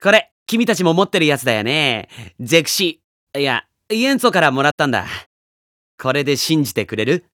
これ、君たちも持ってるやつだよね。ゼクシ、いや、イエンツォからもらったんだ。これで信じてくれる？